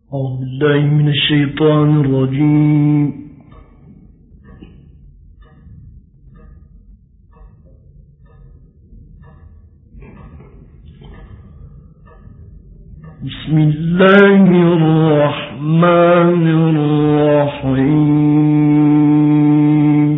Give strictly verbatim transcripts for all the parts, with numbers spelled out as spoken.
أعوذ بالله من الشيطان الرجيم. بسم الله الرحمن الرحيم.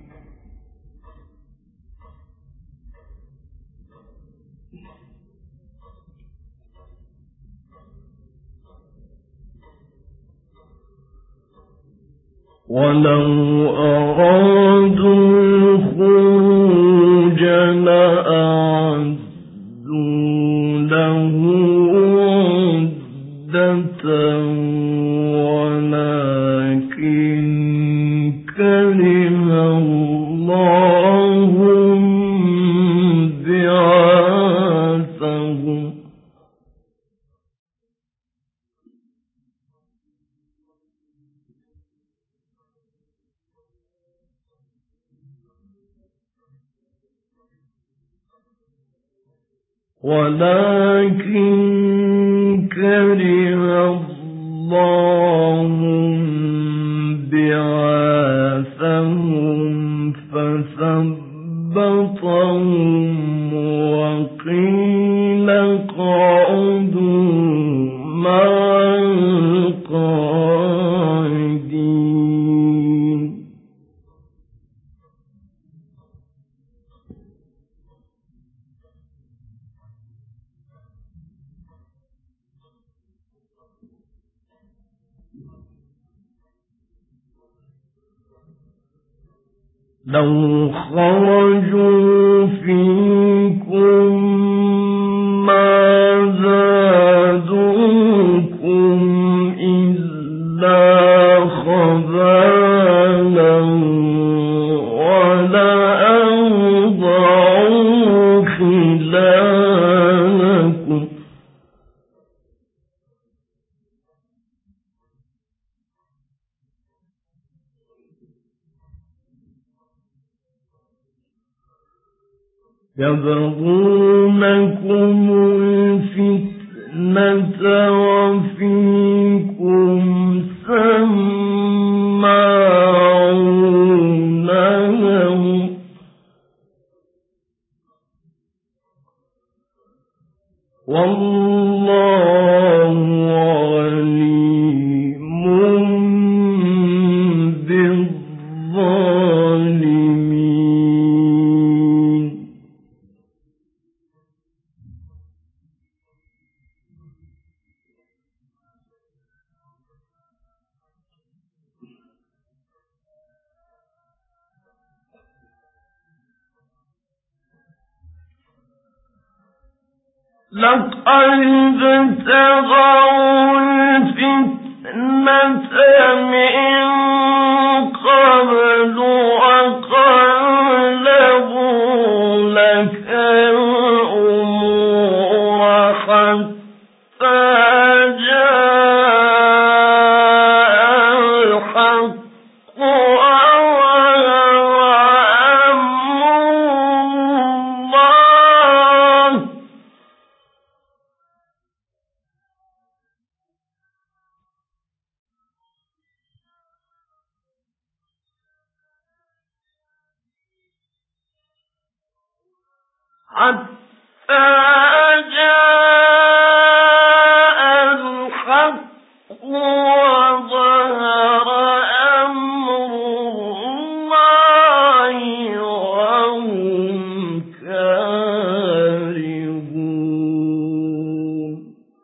ولو أرادوا الخروج لأعدوا له عدة ولكن كره الله بعاثهم ولكن كره الله بعاثهم فثبطهم وقيل اقعدوا مع القاعدين. لو خرجوا فيكم ما زادوكم إلا خبالا ولأوضعوا خلالكم يبغونكم الفتنة وفيكم سماعون لهم والله عليم بالظالمين. لقد ابتغوا الفتنة من قبل وقلبوا لك الأمور حتى جاء الحق حتى جاء الحق وظهر أمر الله وهم كارهون.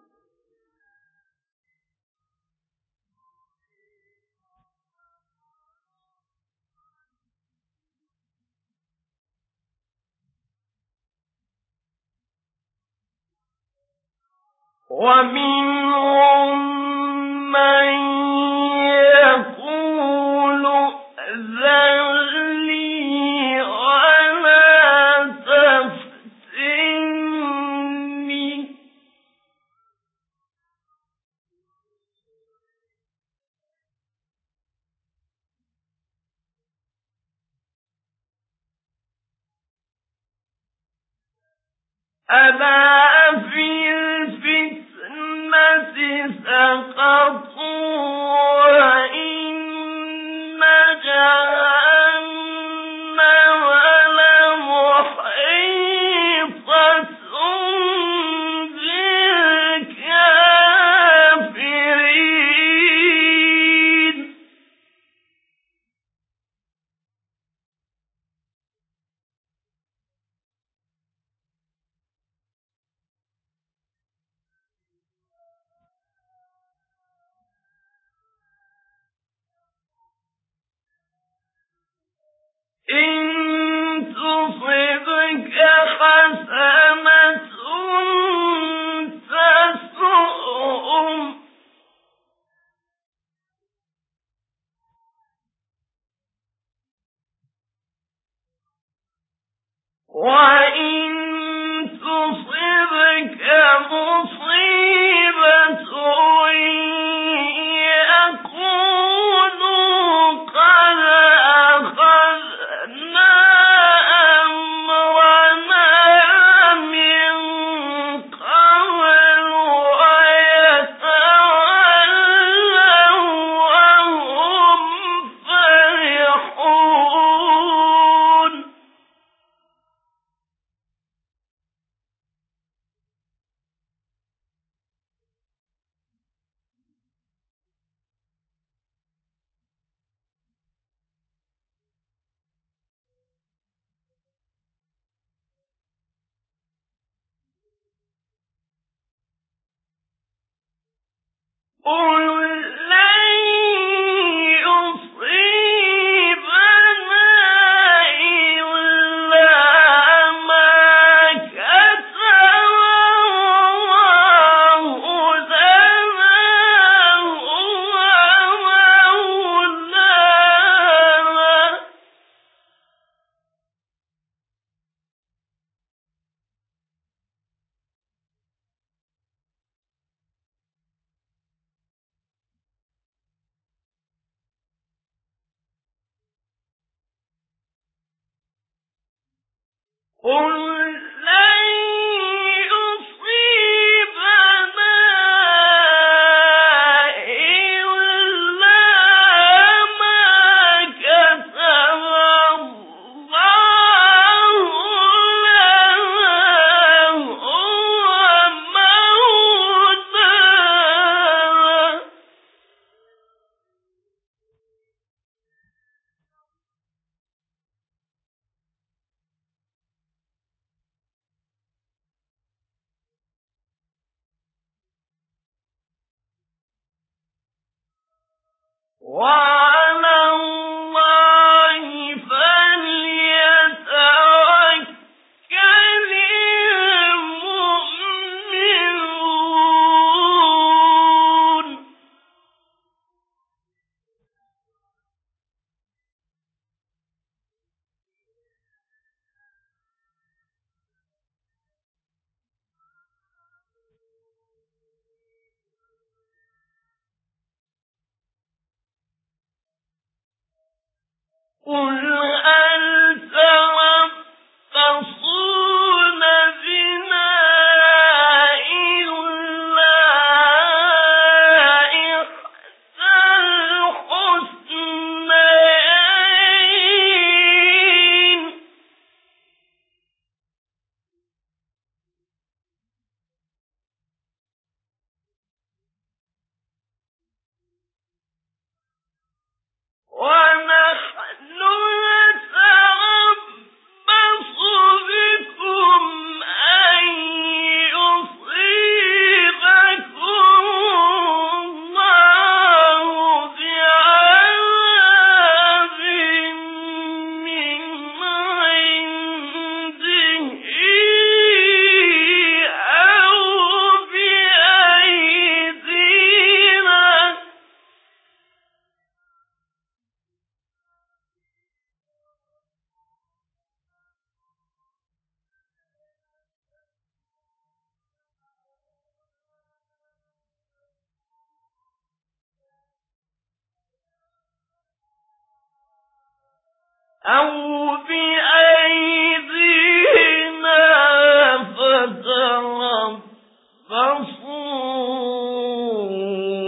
ومنهم من يقول ائذن لي ولا تفتني ألا في الفتنة إن تصبك حسنة تسؤهم وإن تصبك مصيبة يقولوا قد أخذنا أمرنا من قبل ويتولوا وهم فرحون قل لن يصيبنا إلا ما كتب الله لنا هو مولانا قل لن يصيبنا إلا ما كتب الله لنا هو مولانا وعلى الله فليتوكل المؤمنون قل هل تربصون بنا إلا إحدى الحسنيين ونحن نتربص بكم أن يصيبكم الله بعذاب من عنده أو بأيدينا أو بأيدينا فتربصوا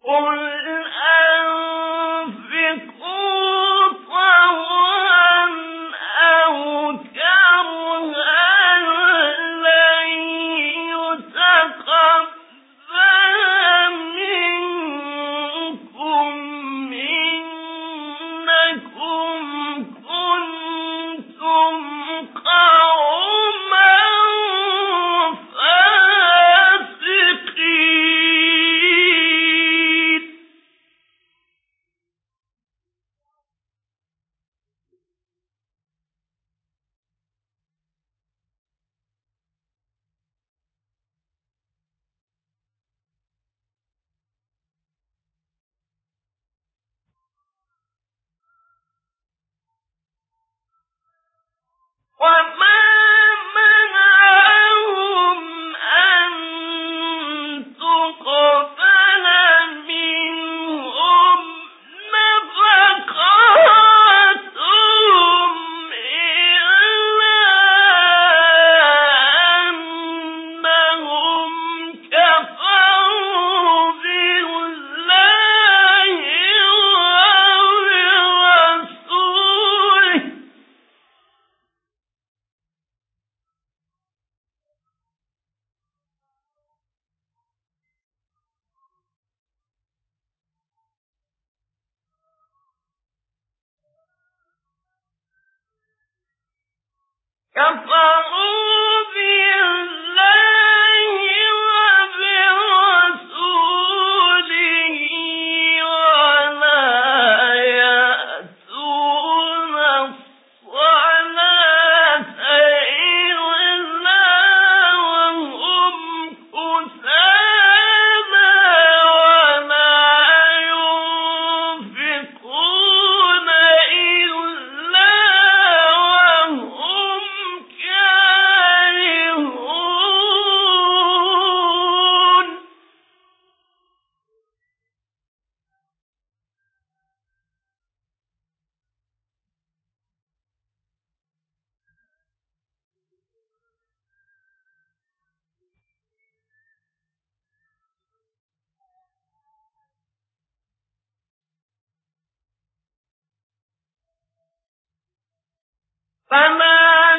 فلا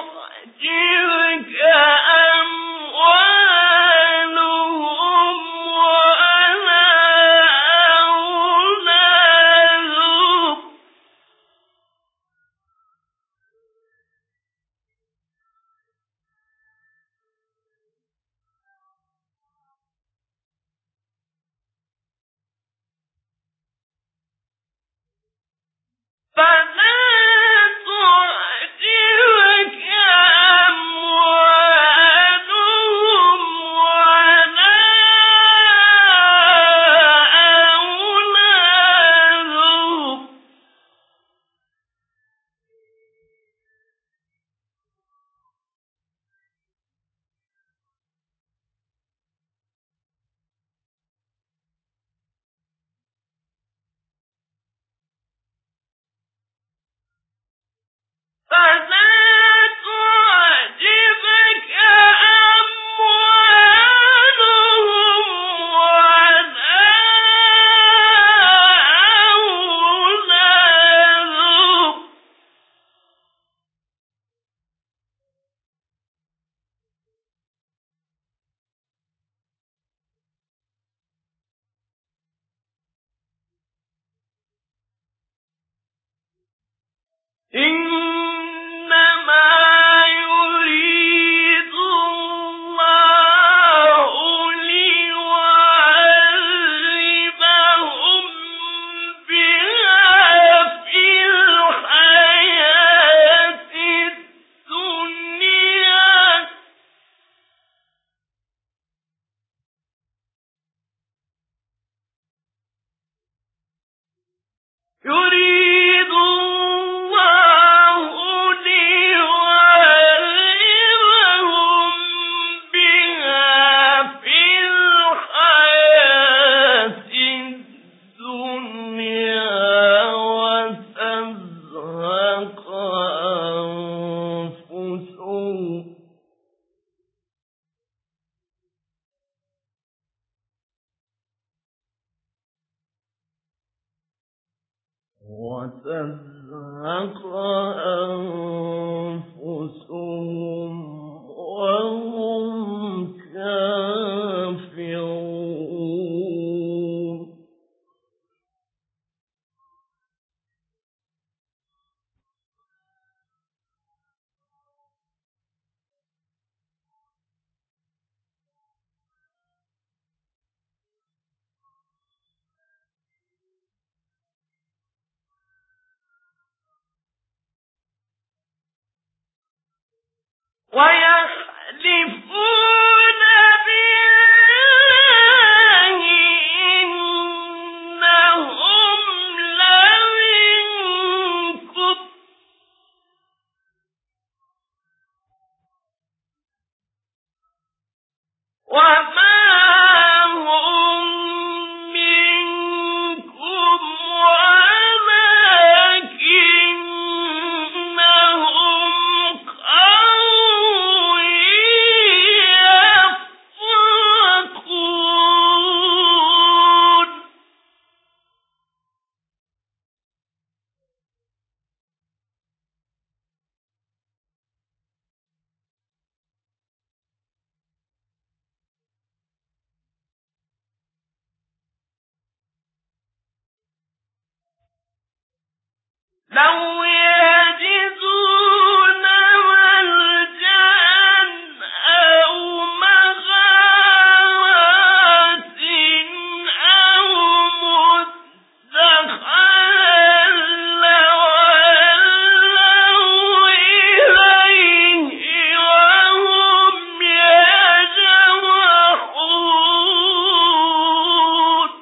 تعجبك أموالهم ولا أولادهم فلا تعجبك أموالهم ولا أولادهم فلا تعجبك أموالهم ولا أولادهم إنما يريد الله ليعذبهم بها في الحياة الدنيا يريد الله وتزهق أنفسهم وهم كافرون ويحلفون بالله إنهم لمنكم وما هم منكم ولكنهم قوم يفرقون لو يجدون ملجأ أو مغارات أو مدخلا لولوا إليه وهم يجمحون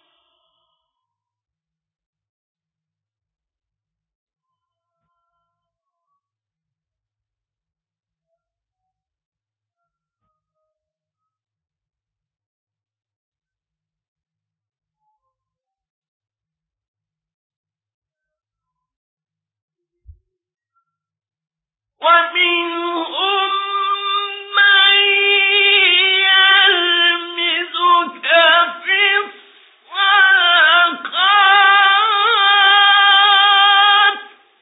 ومنهم من يلمزك في الصدقات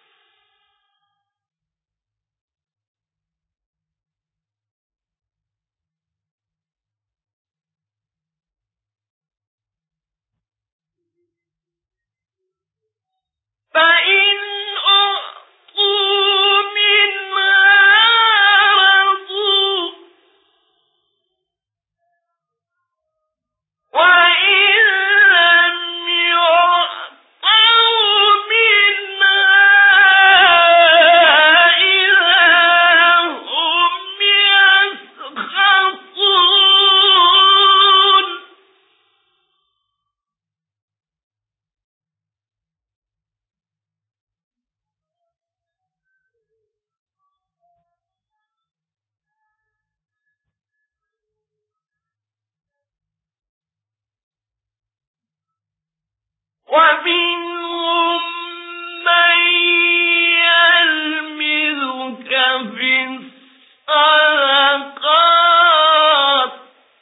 فإن أعطوا منها رضوا وإن لم يعطوا منها إذا هم يسخطون ومنهم من يلمزك في الصدقات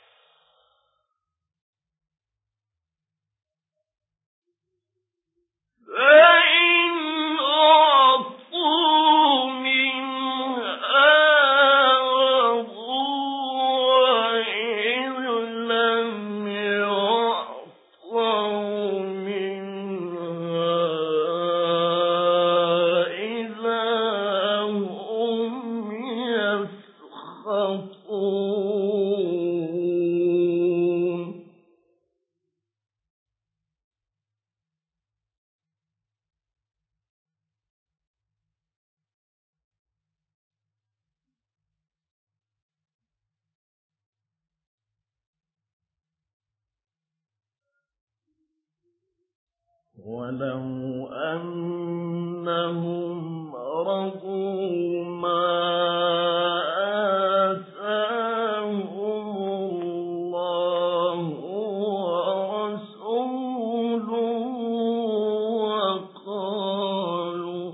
فإن أعطوا منها رضوا وإن لم يعطوا منها إذا هم يسخطون ولو أنهم رضوا ما آتاهم الله ورسوله وقالوا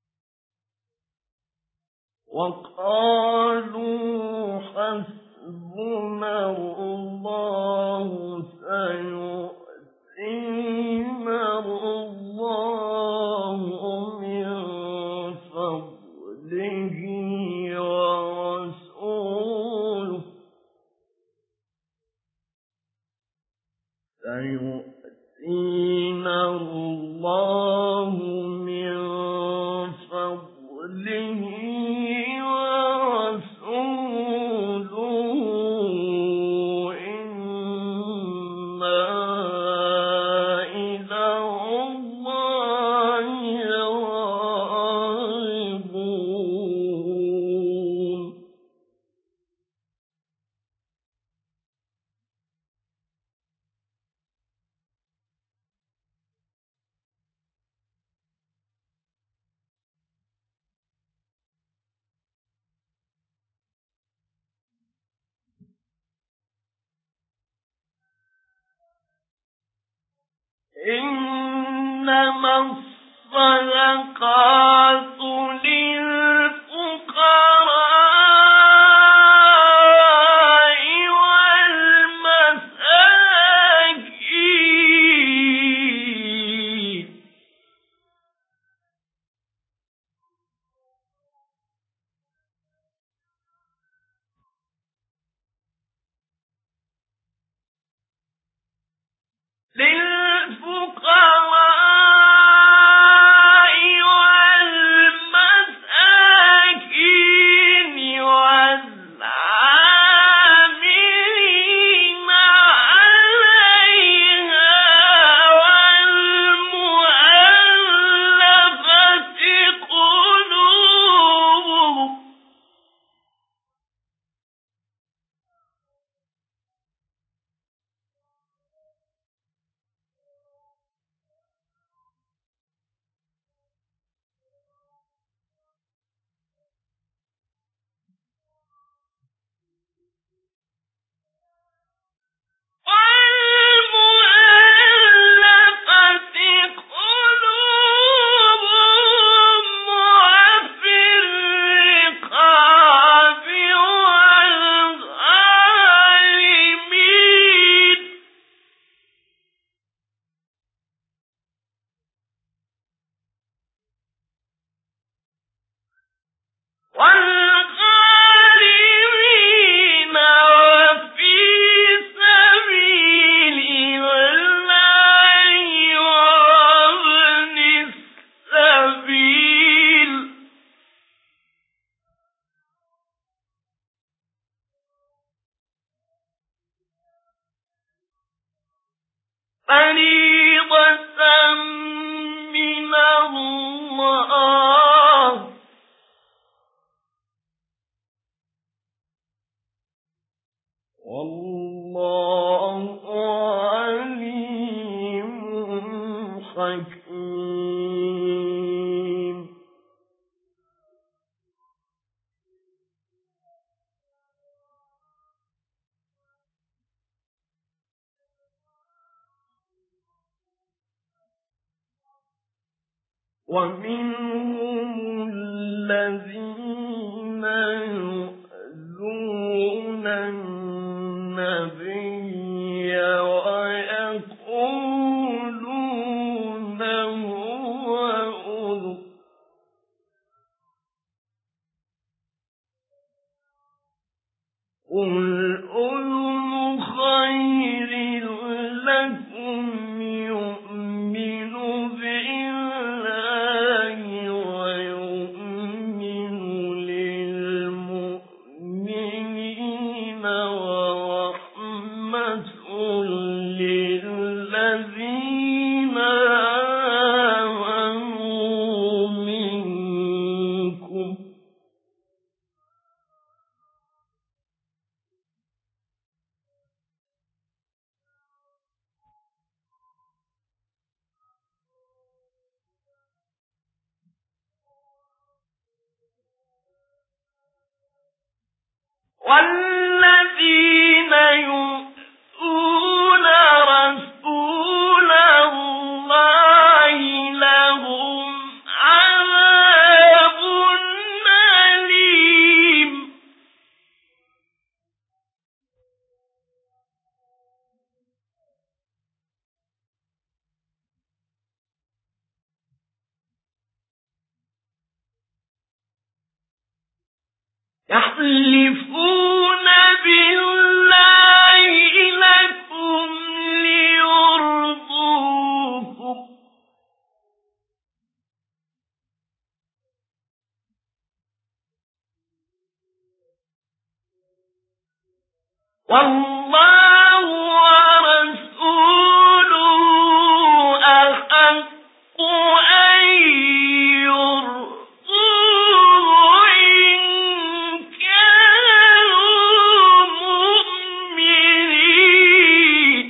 وقالوا حسبنا إنما الصدقات للفقراء والمساكين للفقراء والمساكين والعاملين عليها والمؤلفة قلوبهم والمؤلفة قلوبهم وفي الرقاب والغارمين والغارمين وفي سبيل الله وابن السبيل فريضة من الله والله عليم حكيم ومنهم الذين يؤذون النبي ويقولون هو أذن قل أذن خير لكم يؤمن بالله ويؤمن للمؤمنين ورحمة للذين آمنوا منكم والذين يؤذون رسول الله لهم عذاب أليم يحلفون بالله لكم ليرضوكم والله ورسوله أحق أن يرضوه إن كانوا مؤمنين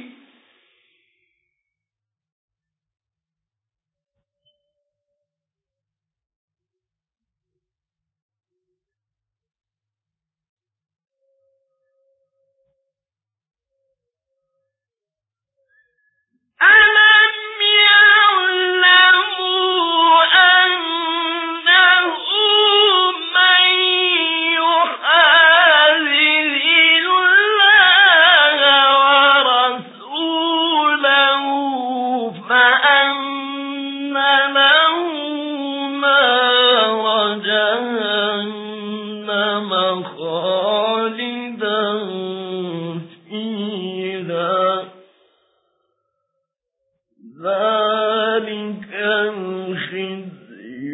ألم يعلموا أنه من يحادد الله ورسوله فأن له نار جهنم خالدا فيها ذلك الخزي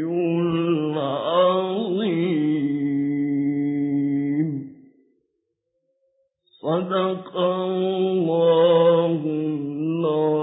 العظيم صدق الله العظيم.